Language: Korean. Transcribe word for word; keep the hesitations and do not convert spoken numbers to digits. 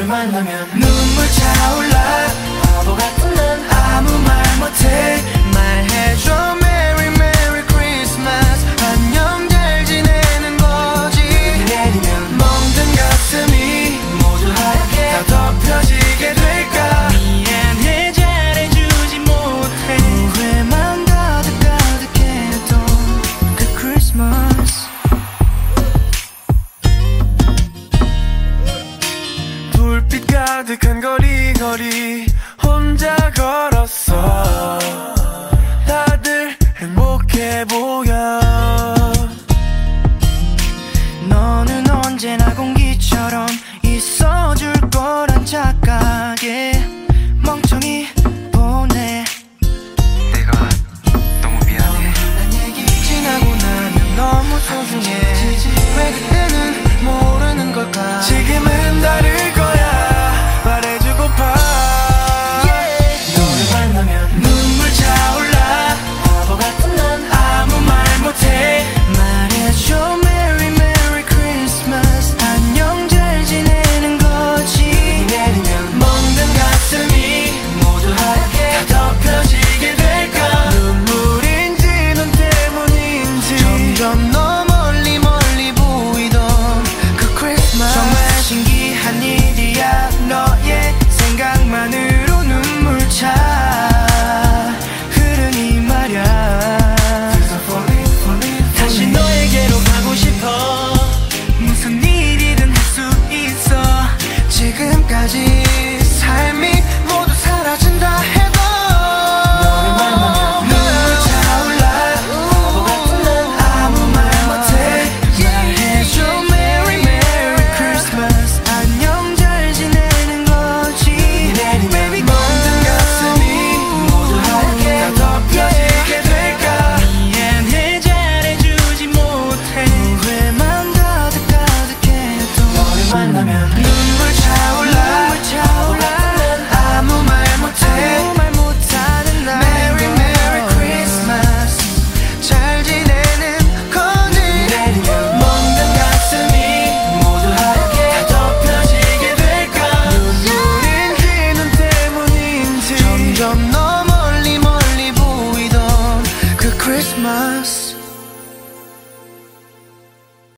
너를 만나면 눈물 차올라. 바보 같은 난 아무 말 못해. 말해줘 Merry Merry Christmas. 안녕 잘 지내는 거지. 내리면 멍든 가슴이 모두 하얗게 다 덮여지게 될까. 미안해 잘해주지 못해. 후회만 가득 가득했던 그 크리스마스. 불빛 가득한 거리 거리 혼자 걸었어. 다들 행복해 보여. 너는 언제나 공기처럼 있어줄 거란 착각에 멍청이 보내. 내가 너무 미안해. 난 얘기 지나고 나면 너무 소중해. 왜 그때는 모르는 걸까. 지금은 다를 거야 말해주고파. 너를 만나면 눈물 차올라. 바보 같은 난 아무 말 못해. 말해줘 Merry Merry Christmas. 안녕 잘 지내는 거지. 내리면 멍든 가슴이 모두 하얗게 다 덮여지게 될까. 눈물인지 눈 때문인지 점점 너 멀리 멀리 보이던 그 크리스마스. 정말 신기한 일이야. 너의 생각만으로 눈물 차 흐르니 말야. 다시 너에게로 가고 싶어. 무슨 일이든 할 수 있어. 지금까지 삶이 모두 사라진다 해도 너를 만나면 눈물 차올라. 바보 같은 난 아무 말 못해. 말해줘 Merry Merry Christmas. 안녕 잘 지내는 거지. 내리면 멍든 가슴이 모두 하얗게 다 덮여지게 될까. 미안해 잘해주지 못해. 후회만 가득 가득했던 너를 만나면 눈물 차올라. 바보 같은 난 아무 말 못해. 말 못하는 나 Merry Merry Christmas. 잘 지내는 거니. 내리면 멍든 가슴이 모두 하얗게 다 덮여지게 될까. 눈물인지 눈 때문인지 점점 너 멀리 멀리 보이던 그 크리스마스.